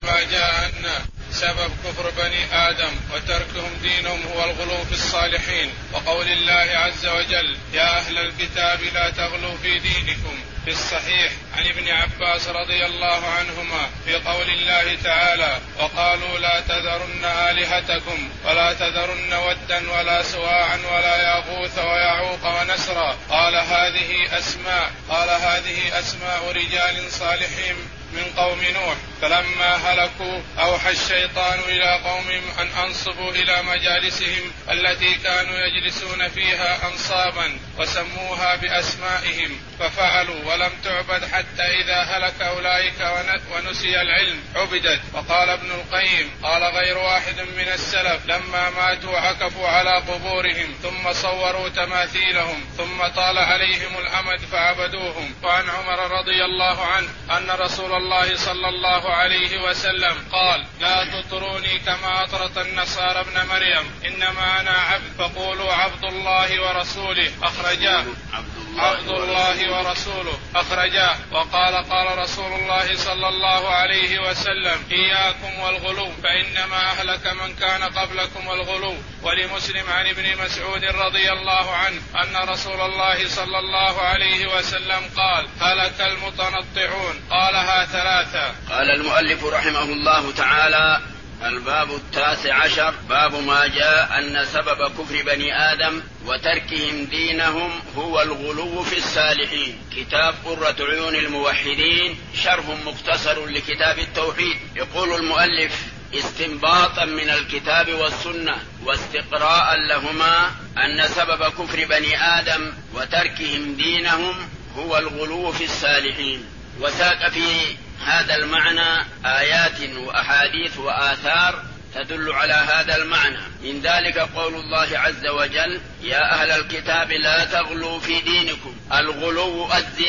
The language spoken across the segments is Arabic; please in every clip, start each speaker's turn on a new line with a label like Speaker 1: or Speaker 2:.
Speaker 1: ما جاء أن سبب كفر بني آدم وتركهم دينهم هو الغلو في الصالحين، وقول الله عز وجل يا أهل الكتاب لا تغلوا في دينكم، في الصحيح عن ابن عباس رضي الله عنهما في قول الله تعالى وقالوا لا تذرن آلهتكم ولا تذرن ودا ولا سواعا ولا يغوث ويعوق ونسرا، قال هذه أسماء رجال صالحين من قوم نوح، فلما هلكوا أوحى الشيطان إلى قومهم أن أنصبوا إلى مجالسهم التي كانوا يجلسون فيها أنصابا وسموها بأسمائهم، ففعلوا ولم تعبد حتى إذا هلك أولئك ونسي العلم عبدت. وقال ابن القيم قال غير واحد من السلف لما ماتوا عكفوا على قبورهم ثم صوروا تماثيلهم ثم طال عليهم الأمد فعبدوهم. وعن عمر رضي الله عنه أن رسول الله صلى الله عليه وسلم قال لا تطروني كما أطرت النصارى ابن مريم، إنما أنا عبد فقولوا عبد الله ورسوله، أخرجاه. عبد الله ورسوله أخرجاه. وقال قال رسول الله صلى الله عليه وسلم إياكم والغلو فإنما أهلك من كان قبلكم الغلو. ولمسلم عن ابن مسعود رضي الله عنه أن رسول الله صلى الله عليه وسلم قال هلك المتنطعون، قالها ثلاثة.
Speaker 2: قال المؤلف رحمه الله تعالى الباب 19 باب ما جاء أن سبب كفر بني آدم وتركهم دينهم هو الغلو في الصالحين. كتاب قرة عيون الموحدين شرح مختصر لكتاب التوحيد. يقول المؤلف استنباطا من الكتاب والسنة واستقراء لهما أن سبب كفر بني آدم وتركهم دينهم هو الغلو في الصالحين، وساق في هذا المعنى آيات وأحاديث وآثار تدل على هذا المعنى. من ذلك قول الله عز وجل يا أهل الكتاب لا تغلوا في دينكم. الغلو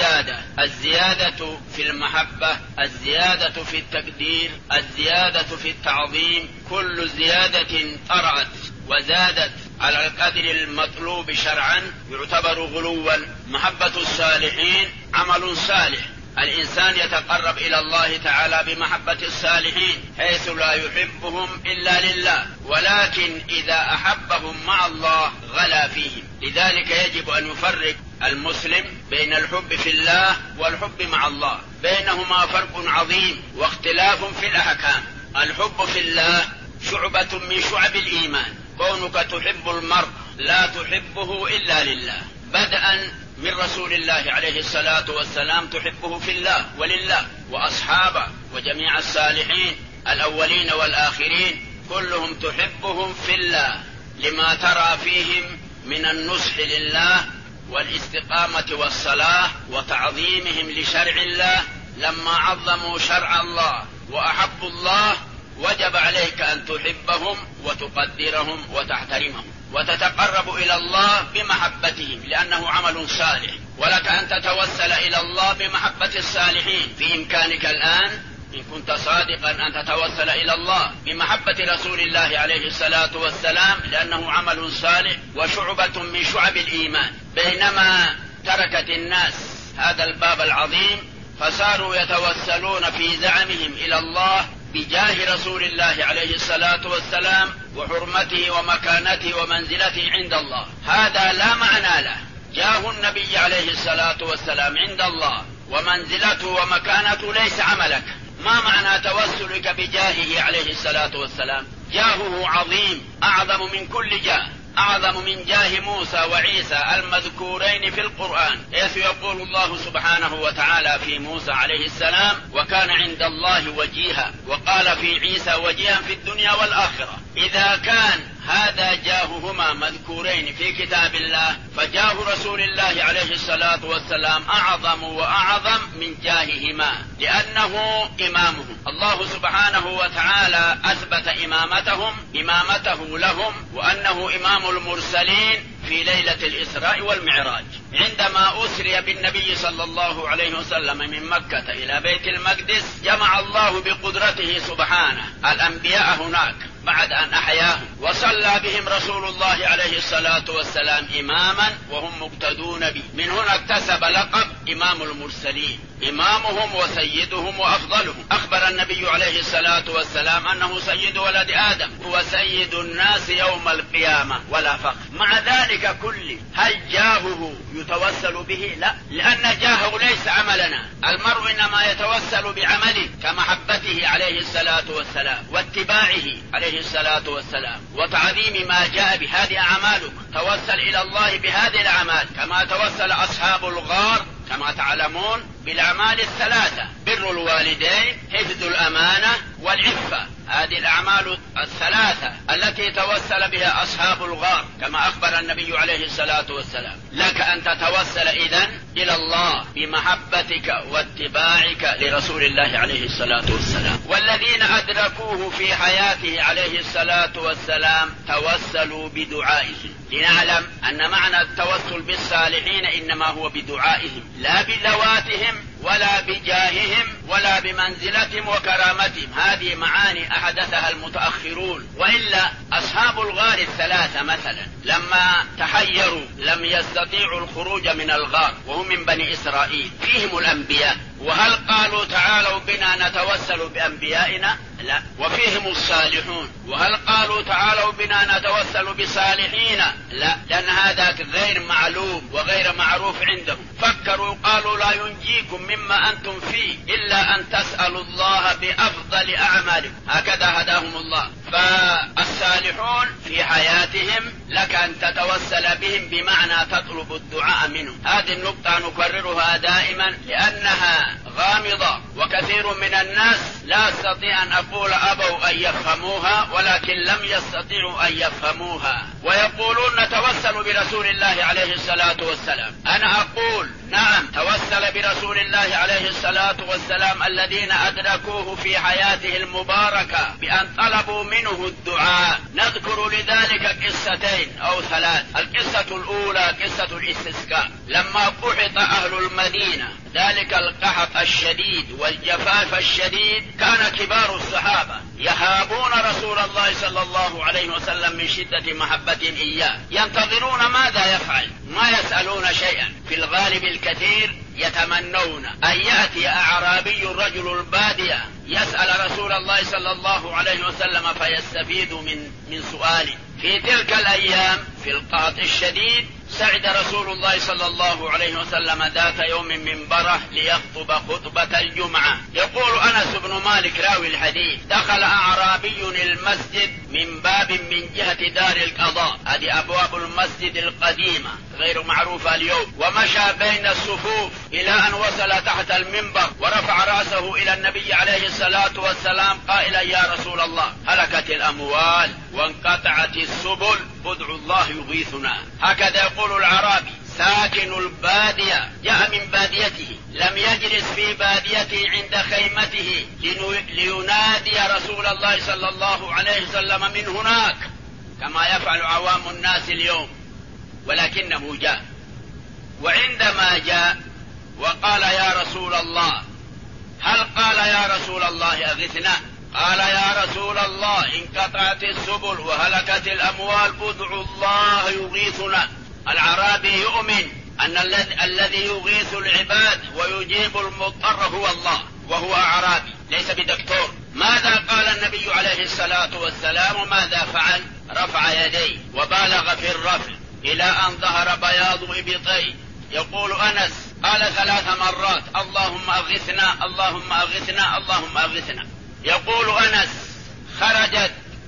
Speaker 2: الزيادة في المحبة، الزيادة في التقدير، الزيادة في التعظيم، كل زيادة طرأت وزادت على القدر المطلوب شرعا يعتبر غلوا. محبة الصالحين عمل صالح، الإنسان يتقرب إلى الله تعالى بمحبة الصالحين حيث لا يحبهم إلا لله، ولكن إذا أحبهم مع الله غلا فيهم. لذلك يجب أن يفرق المسلم بين الحب في الله والحب مع الله، بينهما فرق عظيم واختلاف في الأحكام. الحب في الله شعبة من شعب الإيمان، كونك تحب المرء لا تحبه إلا لله، بدءا من رسول الله عليه الصلاة والسلام تحبه في الله ولله، وأصحابه وجميع الصالحين الأولين والآخرين كلهم تحبهم في الله لما ترى فيهم من النصح لله والاستقامة والصلاة وتعظيمهم لشرع الله. لما عظموا شرع الله وأحبوا الله وجب عليك أن تحبهم وتقدرهم وتحترمهم وتتقرب إلى الله بمحبتهم لأنه عمل صالح. ولك أن تتوسل إلى الله بمحبة الصالحين. في إمكانك الآن إن كنت صادقا أن تتوسل إلى الله بمحبة رسول الله عليه الصلاة والسلام لأنه عمل صالح وشعبة من شعب الإيمان. بينما تركت الناس هذا الباب العظيم فصاروا يتوسلون في زعمهم إلى الله بجاه رسول الله عليه الصلاة والسلام وحرمته ومكانته ومنزلته عند الله. هذا لا معنى له. جاه النبي عليه الصلاة والسلام عند الله ومنزلته ومكانته ليس عملك. ما معنى توسلك بجاهه عليه الصلاة والسلام؟ جاهه عظيم أعظم من كل جاه، أعظم من جاه موسى وعيسى المذكورين في القرآن، حيث يقول الله سبحانه وتعالى في موسى عليه السلام وكان عند الله وجيها، وقال في عيسى وجيها في الدنيا والآخرة. إذا كان هذا جاههما مذكورين في كتاب الله فجاه رسول الله عليه الصلاة والسلام أعظم وأعظم من جاههما لأنه إمامهم. الله سبحانه وتعالى أثبت إمامته لهم وأنه إمام المرسلين في ليلة الإسراء والمعراج. عندما أسري بالنبي صلى الله عليه وسلم من مكة إلى بيت المقدس جمع الله بقدرته سبحانه الأنبياء هناك بعد أن أحياهم، وصلى بهم رسول الله عليه الصلاة والسلام إماما وهم مقتدون به. من هنا اكتسب لقب إمام المرسلين، إمامهم وسيدهم وأفضلهم. أخبر النبي عليه الصلاة والسلام أنه سيد ولد آدم وسيد الناس يوم القيامة ولا فخر. مع ذلك كله هل جاهه يتوسل به؟ لا، لأن جاهه ليس عملنا. المرء إنما يتوسل بعمله كمحبته عليه الصلاة والسلام واتباعه عليه الصلاة والسلام وتعظيم ما جاء بهذه أعمالك. توسل إلى الله بهذه الأعمال كما توسل أصحاب الغار كما تعلمون بالأعمال الثلاثة: بر الوالدين، حفظ الأمانة، والعفة. هذه الأعمال الثلاثة التي توسل بها أصحاب الغار كما أخبر النبي عليه الصلاة والسلام. لك أن تتوسل إذن إلى الله بمحبتك واتباعك لرسول الله عليه الصلاة والسلام. والذين أدركوه في حياته عليه الصلاة والسلام توسلوا بدعائهم، لنعلم أن معنى التوسل بالصالحين إنما هو بدعائهم لا بذواتهم ولا بجاههم ولا بمنزلتهم وكرامتهم. هذه معاني أحدثها المتأخرون. وإلا أصحاب الغار الثلاثة مثلا لما تحيروا لم يستطيعوا الخروج من الغار وهم من بني إسرائيل، فيهم الأنبياء، وهل قالوا تعالوا بنا نتوسل بأنبيائنا؟ لا. وفيهم الصالحون، وهل قالوا تعالوا بنا نتوسل بصالحين؟ لا، لأن هذا غير معلوم وغير معروف عندهم. فكروا قالوا لا ينجيكم مما أنتم فيه إلا أن تسألوا الله بأفضل أعمالكم. هكذا هداهم الله. فالصالحون في حياتهم لك أن تتوسل بهم بمعنى تطلب الدعاء منهم. هذه النقطة نكررها دائما لأنها غامضة، وكثير من الناس لا أستطيع أن أقول أبوا أن يفهموها ولكن لم يستطيعوا أن يفهموها، ويقولون نتوسل برسول الله عليه الصلاة والسلام. أنا أقول نعم، توسل برسول الله عليه الصلاة والسلام الذين أدركوه في حياته المباركة بأن طلبوا منه الدعاء. نذكر لذلك قصتين أو ثلاث. القصة الأولى قصة الاستسقاء، لما قحط أهل المدينة ذلك القحط الشديد والجفاف الشديد، كان كبار الصحابة يهابون رسول الله صلى الله عليه وسلم من شدة محبة إياه، ينتظرون ماذا يفعل، ما يسألون شيئا. في الغالب الكثير يتمنون أن يأتي أعرابي رجل البادية يسأل رسول الله صلى الله عليه وسلم فيستفيد من سؤاله. في تلك الأيام في القحط الشديد سعد رسول الله صلى الله عليه وسلم ذات يوم منبره ليخطب خطبة الجمعة. يقول أنس بن مالك راوي الحديث: دخل أعرابي المسجد من باب من جهة دار القضاء، هذه أبواب المسجد القديمة غير معروفة اليوم، ومشى بين الصفوف إلى أن وصل تحت المنبر ورفع رأسه إلى النبي عليه الصلاة والسلام قائلا: يا رسول الله، هلكت الأموال وانقطعت السبل، ادعوا الله يغيثنا. هكذا يقول العربي ساكن البادية، جاء من باديته، لم يجلس في باديته عند خيمته لينادي رسول الله صلى الله عليه وسلم من هناك كما يفعل عوام الناس اليوم، ولكنه جاء. وعندما جاء وقال: يا رسول الله، هل قال يا رسول الله أغثنا؟ قال: يا رسول الله، انقطعت السبل وهلكت الأموال، ادعوا الله يغيثنا. العربي يؤمن أن الذي يغيث العباد ويجيب المضطر هو الله، وهو أعرابي ليس بدكتور. ماذا قال النبي عليه الصلاة والسلام وماذا فعل؟ رفع يديه وبالغ في الرفع إلى أن ظهر بياض إبطيه. يقول أنس: قال 3 مرات: اللهم أغثنا، اللهم أغثنا، اللهم أغثنا. يقول أنس: خرجت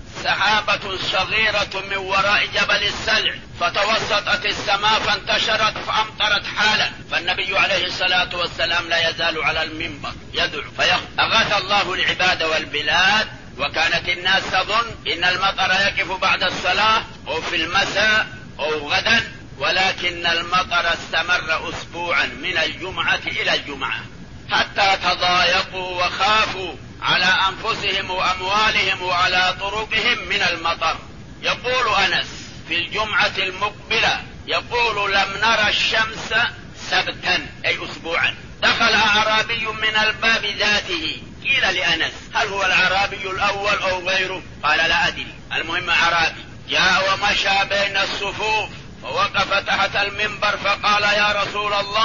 Speaker 2: سحابة صغيرة من وراء جبل السلع فتوسطت السماء فانتشرت فأمطرت حالا، فالنبي عليه الصلاة والسلام لا يزال على المنبر يدعو فأغاث الله العباد والبلاد. وكانت الناس تظن إن المطر يقف بعد الصلاة أو في المساء أو غدا، ولكن المطر استمر أسبوعا من الجمعة إلى الجمعة حتى تضايقوا وخافوا على أنفسهم وأموالهم وعلى طرقهم من المطر. يقول أنس: في الجمعة المقبلة يقول لم نرى الشمس سبتا، أي أسبوعا. دخل أعرابي من الباب ذاته. قيل لأنس: هل هو الأعرابي الأول أو غيره؟ قال: لا أدري، المهم أعرابي. جاء ومشى بين الصفوف فوقف تحت المنبر فقال: يا رسول الله،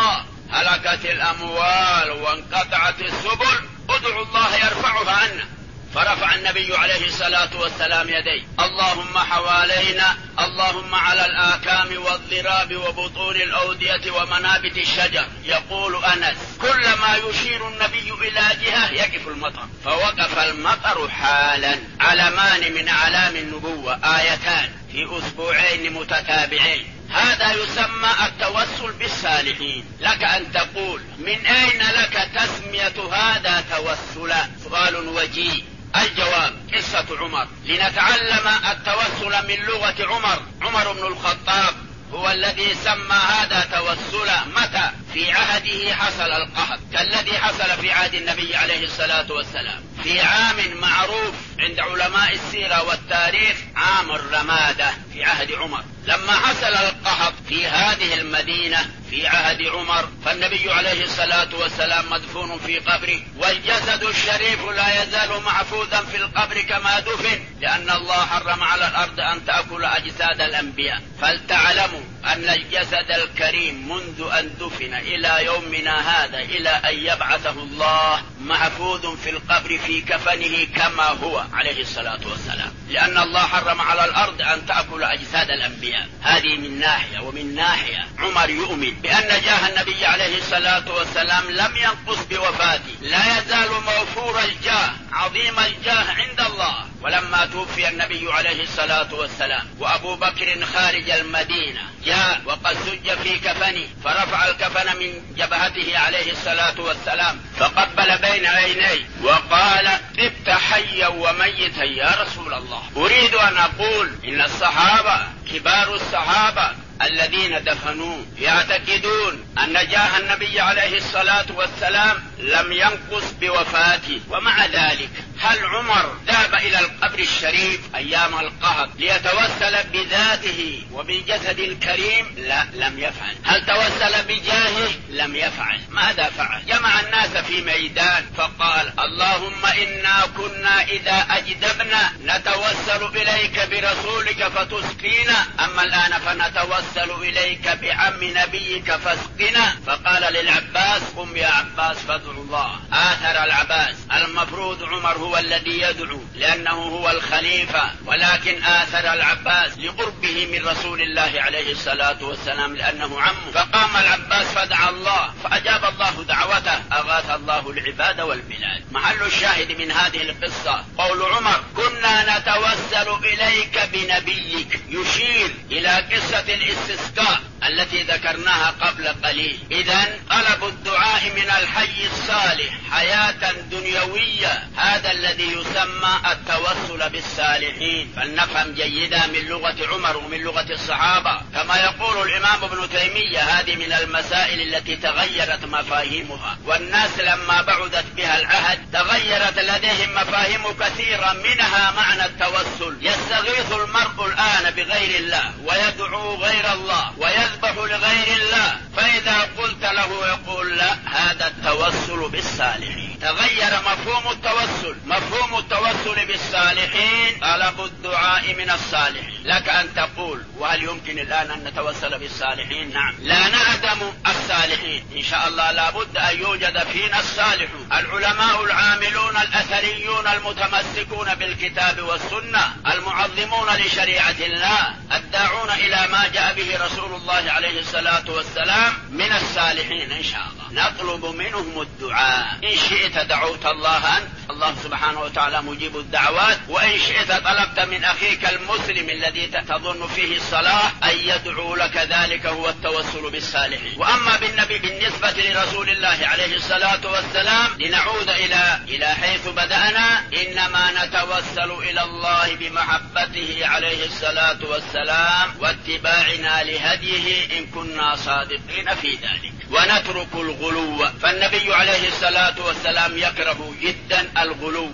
Speaker 2: هلكت الأموال وانقطعت السبل ادعوا الله يرفعها عنا. فرفع النبي عليه الصلاة والسلام يديه: اللهم حوالينا، اللهم على الآكام والضراب وبطون الأودية ومنابت الشجر. يقول أنس: كلما يشير النبي إلى جهة يقف المطر، فوقف المطر حالا. علمان من أعلام النبوة، آيتان في أسبوعين متتابعين. هذا يسمى التوسل بالصالحين. لك أن تقول: من أين لك تسمية هذا توسلا؟ سؤال وجيه. الجواب: قصة عمر، لنتعلم التوسل من لغة عمر بن الخطاب هو الذي سمى هذا توسلا. متى؟ في عهده حصل القحط كالذي حصل في عهد النبي عليه الصلاة والسلام، في عام معروف عند علماء السيرة والتاريخ، عام الرمادة في عهد عمر. لما حصل القحط في هذه المدينة في عهد عمر، فالنبي عليه الصلاة والسلام مدفون في قبره، والجسد الشريف لا يزال محفوظا في القبر كما دفن، لأن الله حرم على الأرض أن تأكل أجساد الأنبياء. فلتعلموا أن الجسد الكريم منذ أن دفن إلى يومنا هذا إلى أن يبعثه الله محفوظ في القبر في كفنه كما هو عليه الصلاة والسلام، لأن الله حرم على الأرض أن تأكل أجساد الأنبياء. هذه من ناحية. ومن ناحية عمر يؤمن بأن جاه النبي عليه الصلاة والسلام لم ينقص بوفاته، لا يزال موفور الجاه عظيم الجاه عند الله. ولما توفي النبي عليه الصلاة والسلام وأبو بكر خارج المدينة، جاء وقد سج في كفنه، فرفع الكفن من جبهته عليه الصلاة والسلام، فقبل بين عينيه وقال: طبت حيا وميتا يا رسول الله. أريد أن أقول إن الصحابة كبار الصحابة الذين دفنوه يعتقدون أن جاه النبي عليه الصلاة والسلام لم ينقص بوفاته. ومع ذلك هل عمر ذهب إلى القبر الشريف أيام القحط ليتوسل بذاته وبالجسد الكريم؟ لا، لم يفعل. هل توسل بجاهه؟ لم يفعل. ماذا فعل؟ جمع الناس في ميدان فقال: اللهم إنا كنا إذا أجدبنا نتوسل إليك برسولك فتسقينا، أما الآن فنتوسل إليك بعم نبيك فاسقنا. فقال للعباس: قم يا عباس فادعو الله. آثر العباس. المفروض عمر هو الذي يدعو لأنه هو الخليفة، ولكن آثر العباس لقربه من رسول الله عليه الصلاة والسلام لأنه عمه. فقام العباس فدعا الله فأجاب الله دعوته، أغاث الله العباد والبلاد. محل الشاهد من هذه القصة قول عمر: كنا نتوسل إليك بنبيك، يشير إلى قصة الاستسقاء التي ذكرناها قبل قليل. إذن طلب الدعاء من الحي الصالح حياة دنيوية، هذا الذي يسمى التوسل بالصالحين. فلنفهم جيدا من لغة عمر ومن لغة الصحابة. كما يقول الإمام ابن تيمية: هذه من المسائل التي تغيرت مفاهيمها، والناس لما بعدت بها العهد تغيرت لديهم مفاهيم كثيرة، منها معنى التوسل. يستغيث المرء الآن بغير الله ويدعو غير الله ويذبح لغير الله، فإذا قلت له يقول: لا، هذا التوسل بالصالحين. تغير مفهوم التوسل. مفهوم التوسل بالصالحين طلب الدعاء من الصالحين. لك أن تقول: وهل يمكن الآن أن نتوسل بالصالحين؟ نعم، لا نعدم الصالحين، إن شاء الله لا بد أن يوجد فينا الصالحون، العلماء العاملون الأثريون المتمسكون بالكتاب والسنة، المعظمون لشريعة الله، الداعون إلى ما جاء به رسول الله عليه الصلاة والسلام من الصالحين. إن شاء الله نطلب منهم الدعاء. إن شئت دعوت الله أنت، الله سبحانه وتعالى مجيب الدعوات، وإن شئت طلبت من أخيك المسلم الذي تظن فيه الصلاح أن يدعو لك، ذلك هو التوسل بالصالحين. وأما بالنسبة لرسول الله عليه الصلاة والسلام، لنعود إلى حيث بدأنا، إنما نتوسل إلى الله بمحبته عليه الصلاة والسلام واتباعنا لهديه إن كنا صادقين في ذلك، ونترك الغلو. فالنبي عليه الصلاة والسلام يكره جدا الغلو.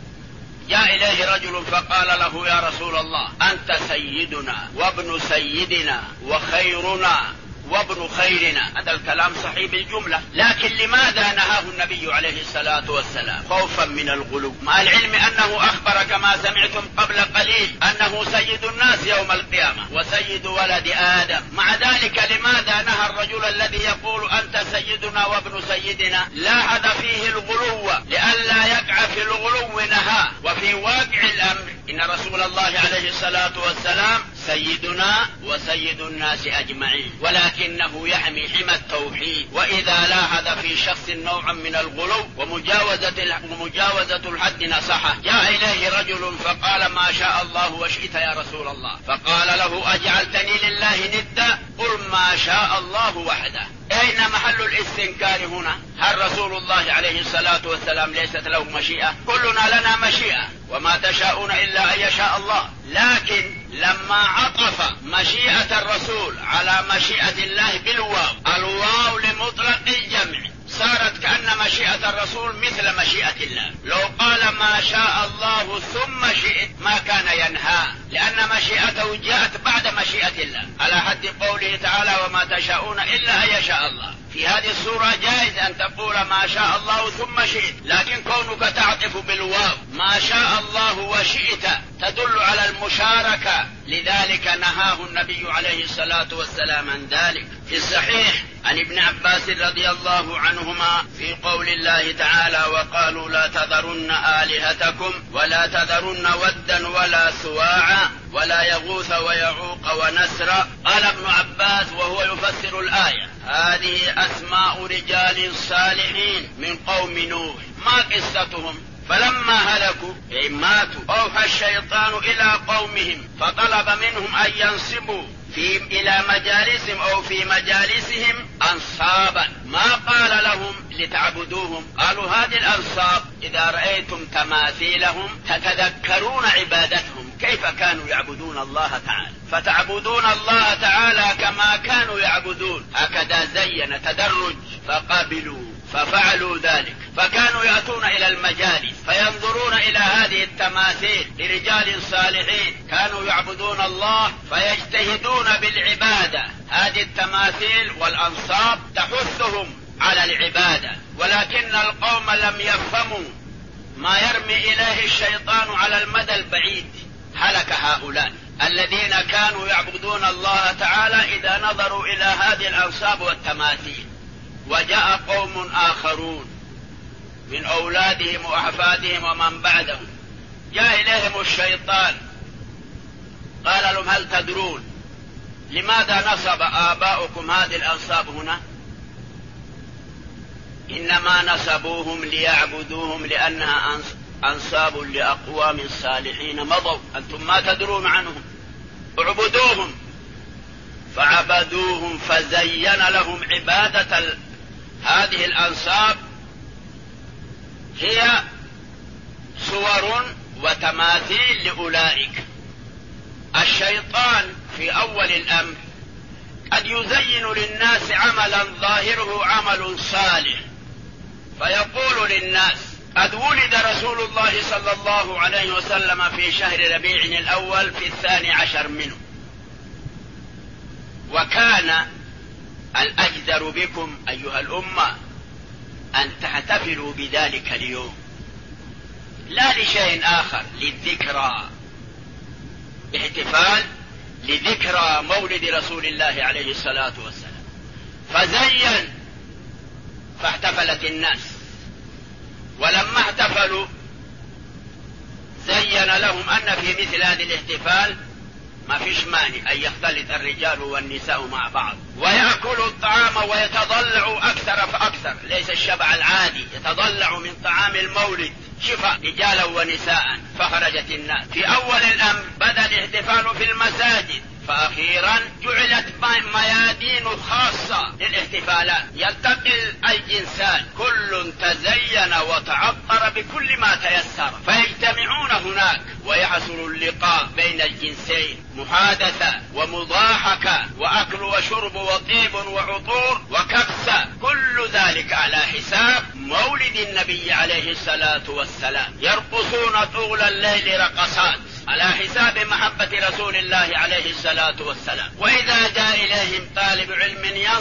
Speaker 2: جاء إليه رجل فقال له: يا رسول الله، أنت سيدنا وابن سيدنا وخيرنا وابن خيرنا. هذا الكلام صحيح بالجملة، لكن لماذا نهاه النبي عليه الصلاة والسلام؟ خوفا من الغلو، مع العلم أنه أخبر كما سمعتم قبل قليل أنه سيد الناس يوم القيامة وسيد ولد آدم. مع ذلك لماذا نهى الرجل الذي يقول أنت سيد سيدنا وابن سيدنا لاحظ فيه الغلو لئلا يقع في الغلو نهى. وفي واقع الأمر إن رسول الله عليه الصلاة والسلام سيدنا وسيد الناس أجمعين، ولكنه يحمي حمى التوحيد. وإذا لاحظ في شخص نوعا من الغلو ومجاوزة الحد نصحه. جاء إليه رجل فقال ما شاء الله وشئت يا رسول الله، فقال له أجعلتني لله ندا؟ قل ما شاء الله وحده. أين محل الاستنكار هنا؟ هل رسول الله عليه الصلاة والسلام ليست له مشيئة؟ كلنا لنا مشيئة، وما تشاءون إلا أن يشاء الله. لكن لما عطف مشيئة الرسول على مشيئة الله بالواو، الواو لمطلق الجمع، صارت كأن مشيئة الرسول مثل مشيئة الله. لو قال ما شاء الله ثم شئت ما كان ينهى، لأن مشيئته جاءت بعد مشيئة الله، على حد قوله تعالى وما تشاءون إلا أن يشاء الله. في هذه الصورة جائز أن تقول ما شاء الله ثم شئت، لكن كونك تعطف بالواو ما شاء الله وشئت تدل على المشاركة، لذلك نهاه النبي عليه الصلاة والسلام عن ذلك. في الصحيح عن ابن عباس رضي الله عنهما في قول الله تعالى وقالوا لا تذرن آلهتكم ولا تذرن ودا ولا سواعا ولا يغوث ويعوق ونسرا. قال ابن عباس وهو يفسر الآية هذه أسماء رجال صالحين من قوم نوح، ما قصتهم؟ فلما هلكوا أي ماتوا أوحى الشيطان إلى قومهم فطلب منهم أن ينصبوا إلى مجالسهم أو في مجالسهم أنصابا، ما قال لهم لتعبدوهم. قالوا هذه الأنصاب إذا رأيتم تماثيلهم تتذكرون عبادتهم كيف كانوا يعبدون الله تعالى، فتعبدون الله تعالى كما كانوا يعبدون. هكذا زين تدرج فقبلوا ففعلوا ذلك، فكانوا يأتون إلى المجالس فينظرون إلى هذه التماثيل لرجال صالحين كانوا يعبدون الله فيجتهدون بالعبادة. هذه التماثيل والأنصاب تحثهم على العبادة، ولكن القوم لم يفهموا ما يرمي إليه الشيطان على المدى البعيد. هلك هؤلاء الذين كانوا يعبدون الله تعالى إذا نظروا إلى هذه الأنصاب والتماثيل. وجاء قوم آخرون من أولادهم وأحفادهم ومن بعدهم، جاء إليهم الشيطان قال لهم هل تدرون لماذا نصب آباؤكم هذه الأنصاب هنا؟ إنما نصبوهم ليعبدوهم لأنها أنصاب لأقوام صالحين مضوا، أنتم ما تدرون عنهم، اعبدوهم. فعبدوهم فزين لهم عبادة هذه الأنصاب هي صور وتماثيل لأولئك. الشيطان في أول الأمر قد يزين للناس عملا ظاهره عمل صالح، فيقول للناس قد ولد رسول الله صلى الله عليه وسلم في شهر ربيع الأول في 12 منه، وكان الأجدر بكم أيها الأمة أن تحتفلوا بذلك اليوم لا لشيء آخر، للذكرى، احتفال لذكرى مولد رسول الله عليه الصلاة والسلام. فزين فاحتفلت الناس، ولما احتفلوا زين لهم أن في مثل هذه الاحتفال ما فيش مانع أن يختلط الرجال والنساء مع بعض ويأكلوا الطعام ويتضلعوا أكثر فأكثر، ليس الشبع العادي، يتضلعوا من طعام المولد شفاء رجالا ونساء. فخرجت الناس. في أول الأمر بدأ الاحتفال في المساجد، فأخيرا جعلت ميادين خاصة للاحتفالات يلتقي الجنسان، كل تزين وتعطر بكل ما تيسر، فيجتمعون هناك ويحصل اللقاء بين الجنسين، محادثة ومضاحكة وأكل وشرب وطيب وعطور وكبسة، كل ذلك على حساب مولد النبي عليه الصلاة والسلام. يرقصون طول الليل رقصات على حساب محبة رسول الله عليه الصلاة والسلام. وإذا جاء إليهم طالب علم ينصح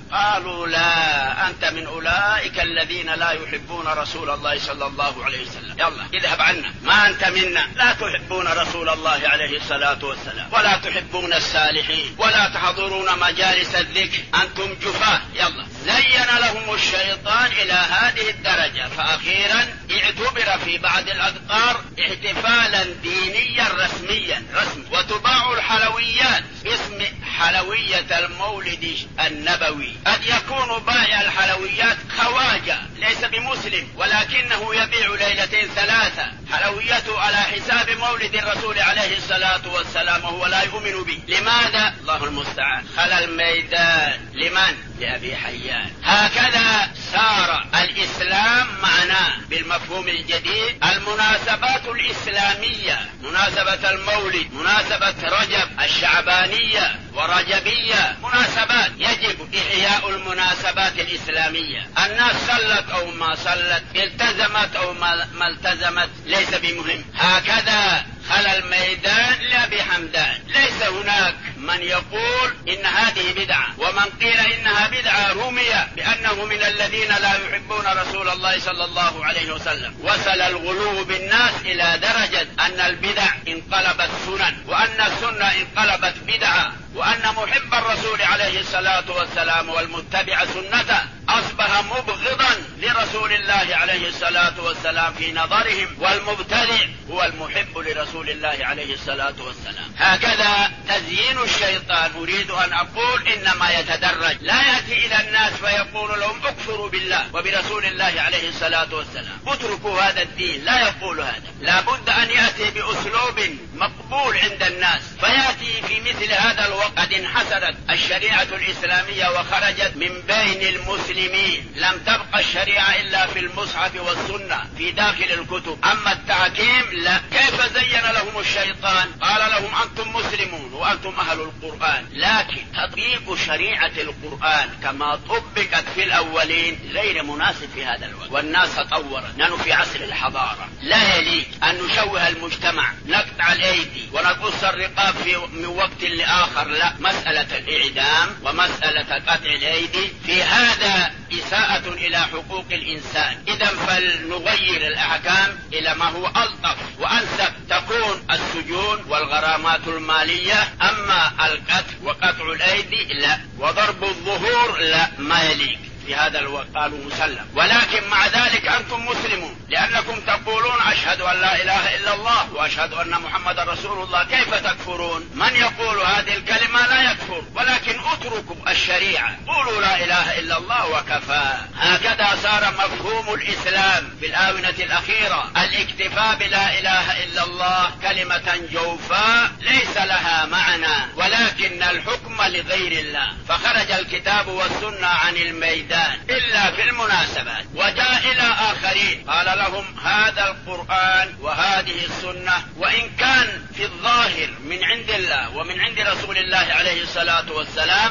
Speaker 2: قالوا لا، أنت من أولئك الذين لا يحبون رسول الله صلى الله عليه وسلم، يلا اذهب عنا، ما أنت منا، لا تحبون رسول الله عليه الصلاة والسلام ولا تحبون الصالحين ولا تحضرون مجالس الذكر، أنتم جفاة، يلا. زين لهم الشيطان إلى هذه الدرجة، فأخيرا اعتبر في بعض الأذكار احتفالا دينيا رسميا وتباع الحلويات باسم حلوية المولد النبوي. قد يكون بائع الحلويات خواجة ليس بمسلم، ولكنه يبيع ليلتين ثلاثة حلويته على حساب مولد الرسول عليه الصلاة والسلام وهو لا يؤمن به. لماذا؟ الله المستعان. خلى الميدان لمن؟ لأبي حيان. هكذا صار الإسلام معناه بالمفهوم الجديد المناسبات الإسلامية، مناسبة المولد، مناسبة رجب، الشعبانية ورجبية، مناسبات يجب إحياء المناسبات الإسلامية. الناس صلت أو ما صلت، التزمت أو ما التزمت، ليس بمهم. هكذا خلى الميدان لأبي حمدان. ليس هناك من يقول إن هذه بدعة، ومن قيل إنها بدعة رمي بأنه من الذين لا يحبون رسول الله صلى الله عليه وسلم. وصل الغلو بالناس إلى درجة أن البدع انقلبت سنن، وأن السنة انقلبت بدعة، وأن محب الرسول عليه الصلاة والسلام والمتبع سنته أصبح مبغضا لرسول الله عليه الصلاة والسلام في نظرهم، والمبتدع هو المحب لرسول الله عليه الصلاة والسلام. هكذا تزيين الشيطان. أريد أن أقول إنما يتدرج، لا يأتي إلى الناس فيقول لهم اكفروا بالله وبرسول الله عليه الصلاة والسلام، اتركوا هذا الدين، لا يقول هذا. لا بد أن يأتي بأسلوب مقبول عند الناس، فيأتي في مثل هذا الوقت قد انحسرت الشريعة الإسلامية وخرجت من بين المسلمين، لم تبقى الشريعة إلا في المصحف والسنة في داخل الكتب. أما التحكيم لا. كيف زين لهم الشيطان؟ قال لهم أنتم مسلمون وأنتم أهل القرآن، لكن تطبيق شريعة القرآن كما طبقت في الأولين غير مناسب في هذا الوقت، والناس تطورت. نحن في عصر الحضارة، لا يليق أن نشوه المجتمع، نقطع الأيدي ونقص الرقاب من وقت لآخر، لا. مسألة الإعدام ومسألة قطع الأيدي في هذا إساءة إلى حقوق الإنسان. إذا فلنغير الأحكام إلى ما هو ألطف وأنسب، تكون السجون والغرامات المالية، أما القتل وقطع الأيدي لا، وضرب الظهور لا، ما يليق في هذا الوقت. قالوا مسلم، ولكن مع ذلك أنتم مسلمون لأنكم تقولون أشهد أن لا إله إلا الله وأشهد أن محمد رسول الله، كيف تكفرون؟ من يقول هذه الكلمة لا يكفر، ولكن اتركوا الشريعة، قولوا لا إله إلا الله وكفى. هكذا صار مفهوم الإسلام في الآونة الأخيرة الاكتفاء بلا إله إلا الله كلمة جوفاء ليس لها معنى، ولكن الحكم لغير الله. فخرج الكتاب والسنة عن الميدان إلا في المناسبات. وجاء إلى آخرين قال لهم هذا القرآن وهذه السنة وإن كان في الظاهر من عند الله ومن عند رسول الله عليه الصلاة والسلام،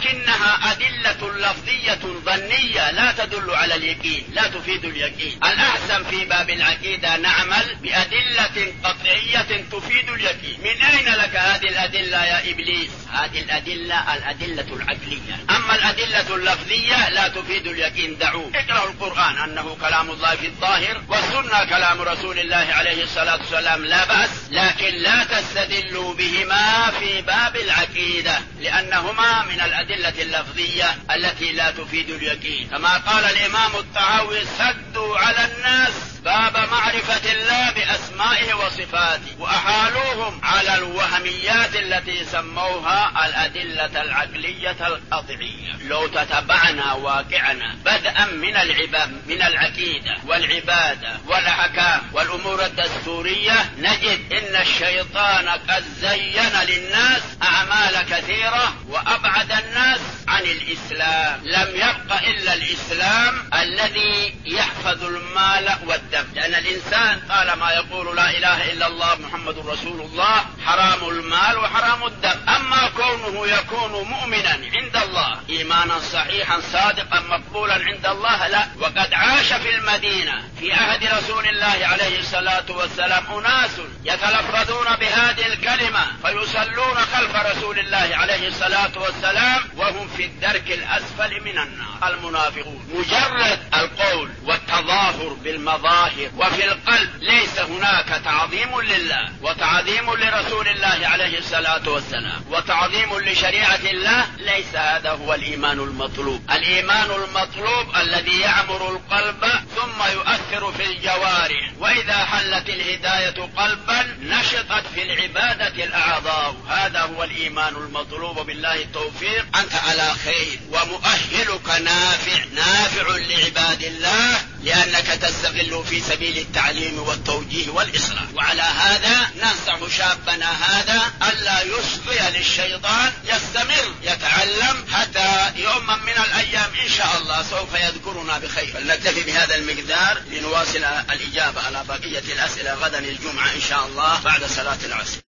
Speaker 2: لكنها أدلة لفظية ظنية لا تدل على اليقين، لا تفيد اليقين. الأحسن في باب العقيدة نعمل بأدلة قطعية تفيد اليقين. من أين لك هذه الأدلة يا إبليس؟ هذه الأدلة العقلية. أما الأدلة اللفظية لا تفيد اليقين، دعوه. اقرأوا القرآن أنه كلام الله في الظاهر، والسنة كلام رسول الله عليه الصلاة والسلام، لا بأس، لكن لا تستدلوا بهما في باب العقيدة، لأنهما من الأدلة اللفظية التي لا تفيد اليقين. كما قال الإمام الطحاوي سدوا على الناس باب معرفة الله بأسمائه وصفاته، وأحالوهم على الوهميات التي سموها الأدلة العقلية القطعية. لو تتبعنا واقعنا بدءا من العقيدة والعبادة والأحكام والأمور الدستورية، نجد إن الشيطان قد زين للناس أعمال كثيرة وأبعد الناس عن الإسلام. لم يبق إلا الإسلام الذي يحفظ المال والدم، لأن الإنسان طالما يقول لا إله إلا الله محمد رسول الله حرام المال وحرام الدم. أما كونه يكون مؤمنا عند الله إيمانا صحيحا صادقا مقبولا عند الله لا. وقد عاش في المدينة في عهد رسول الله عليه الصلاة والسلام أناس يتلفظون بهذه الكلمة فيصلون خلف رسول الله عليه الصلاة والسلام وهم في الدرك الأسفل من النار. المنافقون مجرد القول والتظاهر بالمظاهر وفي القلب ليس هناك تعظيم لله وتعظيم لرسول الله عليه الصلاة والسلام وتعظيم لشريعة الله، ليس هذا هو الإيمان المطلوب. الإيمان المطلوب الذي يعمر القلب ثم يؤثر في الجوارح، وإذا حلت الهداية قلبا نشطت في العبادة الأعضاء. هذا هو الإيمان المطلوب. بالله التوفيق. أنت على خير ومؤهلك نافع لعباد الله لأنك تستغل في سبيل التعليم والتوجيه والإصلاح. وعلى هذا ننصح شابنا هذا ألا يصغي للشيطان، يستمر يتعلم حتى يوما من الأيام إن شاء الله سوف يذكرنا بخير. فلنكتفي بهذا المقدار لنواصل الإجابة على بقية الأسئلة غدا الجمعة إن شاء الله بعد صلاة العصر.